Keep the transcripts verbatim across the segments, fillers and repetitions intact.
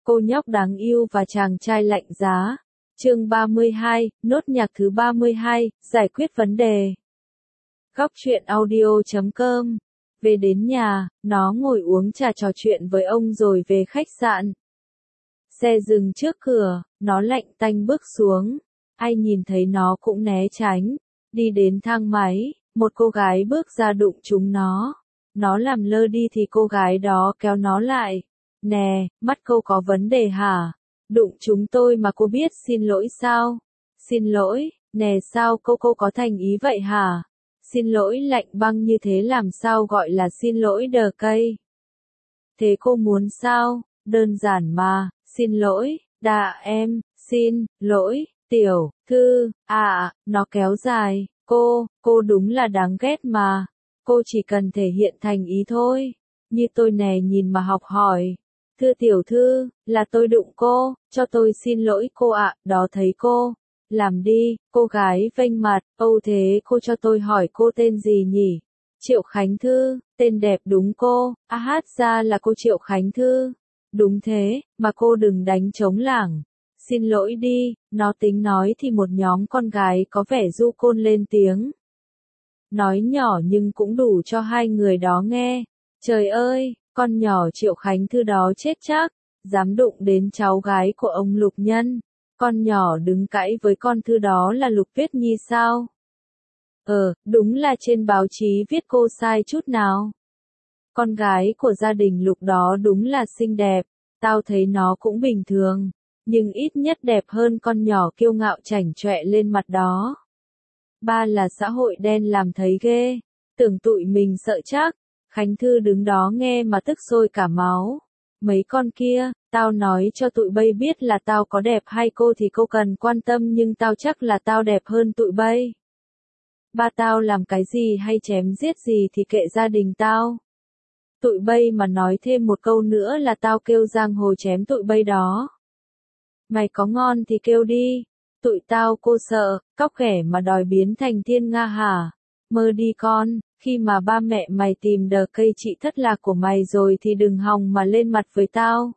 Cô nhóc đáng yêu và chàng trai lạnh giá. Chương ba mươi hai, nốt nhạc thứ ba mươi hai, giải quyết vấn đề. Góc truyện audio chấm com. Về đến nhà, nó ngồi uống trà trò chuyện với ông rồi về khách sạn. Xe dừng trước cửa, nó lạnh tanh bước xuống. Ai nhìn thấy nó cũng né tránh. Đi đến thang máy, một cô gái bước ra đụng trúng nó. Nó làm lơ đi thì cô gái đó kéo nó lại. Nè, mắt cô có vấn đề hả? Đụng chúng tôi mà cô biết xin lỗi sao? Xin lỗi, nè sao cô cô có thành ý vậy hả? Xin lỗi lạnh băng như thế làm sao gọi là xin lỗi đờ cây? Thế cô muốn sao? Đơn giản mà, xin lỗi, đà em, xin, lỗi, tiểu, thư, à, nó kéo dài, cô, cô đúng là đáng ghét mà. Cô chỉ cần thể hiện thành ý thôi. Như tôi nè nhìn mà học hỏi. Thưa tiểu thư, là tôi đụng cô, cho tôi xin lỗi cô ạ, đó thấy cô. Làm đi, cô gái vênh mặt, âu thế cô cho tôi hỏi cô tên gì nhỉ? Triệu Khánh Thư, tên đẹp đúng cô, à hát ra là cô Triệu Khánh Thư. Đúng thế, mà cô đừng đánh trống lảng. Xin lỗi đi, nó tính nói thì một nhóm con gái có vẻ du côn lên tiếng. Nói nhỏ nhưng cũng đủ cho hai người đó nghe. Trời ơi, con nhỏ Triệu Khánh Thư đó chết chắc, dám đụng đến cháu gái của ông Lục Nhân. Con nhỏ đứng cãi với con Thư đó là Lục Tuyết Nhi sao? Ờ, đúng là trên báo chí viết cô sai chút nào. Con gái của gia đình Lục đó đúng là xinh đẹp, tao thấy nó cũng bình thường, nhưng ít nhất đẹp hơn con nhỏ kiêu ngạo chảnh chọe lên mặt đó. Ba là xã hội đen làm thấy ghê, tưởng tụi mình sợ chắc. Khánh Thư đứng đó nghe mà tức sôi cả máu. Mấy con kia, tao nói cho tụi bay biết là tao có đẹp hay cô thì cô cần quan tâm nhưng tao chắc là tao đẹp hơn tụi bay. Ba tao làm cái gì hay chém giết gì thì kệ gia đình tao. Tụi bay mà nói thêm một câu nữa là tao kêu giang hồ chém tụi bay đó. Mày có ngon thì kêu đi. Tụi tao cô sợ, cóc ghẻ mà đòi biến thành thiên nga hả? Mơ đi con, khi mà ba mẹ mày tìm đờ cây chị thất lạc của mày rồi thì đừng hòng mà lên mặt với tao.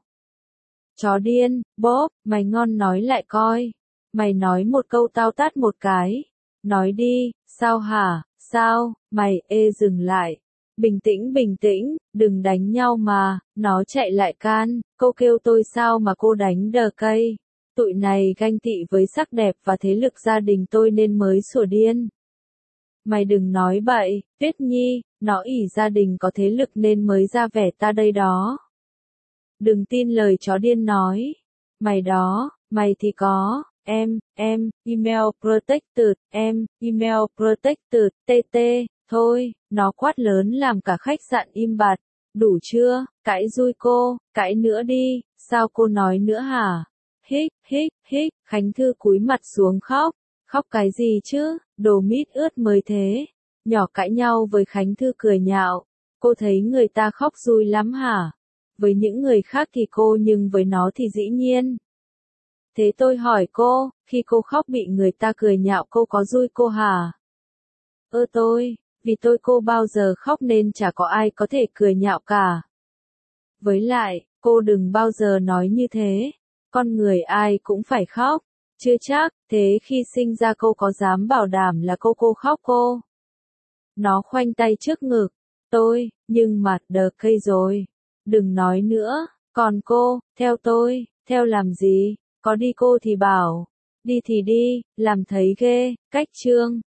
Chó điên, bóp, mày ngon nói lại coi. Mày nói một câu tao tát một cái. Nói đi, sao hả, sao, mày, ê dừng lại. Bình tĩnh bình tĩnh, đừng đánh nhau mà, nó chạy lại can, cô kêu tôi sao mà cô đánh đờ cây. Tụi này ganh tị với sắc đẹp và thế lực gia đình tôi nên mới sủa điên. Mày đừng nói bậy, Tuyết Nhi, nó ỷ gia đình có thế lực nên mới ra vẻ ta đây đó. Đừng tin lời chó điên nói. Mày đó, mày thì có, em, em, email protected, em, email protected, tt, thôi, nó quát lớn làm cả khách sạn im bặt. Đủ chưa, cãi dui cô, cãi nữa đi, sao cô nói nữa hả? Hích, hích, hích, Khánh Thư cúi mặt xuống khóc. Khóc cái gì chứ, đồ mít ướt mới thế. Nhỏ cãi nhau với Khánh Thư cười nhạo. Cô thấy người ta khóc vui lắm hả? Với những người khác thì cô nhưng với nó thì dĩ nhiên. Thế tôi hỏi cô, khi cô khóc bị người ta cười nhạo cô có vui cô hả? Ơ tôi, vì tôi cô bao giờ khóc nên chả có ai có thể cười nhạo cả. Với lại, cô đừng bao giờ nói như thế. Con người ai cũng phải khóc. Chưa chắc, thế khi sinh ra cô có dám bảo đảm là cô cô khóc cô? Nó khoanh tay trước ngực. Tôi, nhưng mặt đờ cây rồi. Đừng nói nữa, còn cô, theo tôi, theo làm gì? Có đi cô thì bảo. Đi thì đi, làm thấy ghê, cách chương.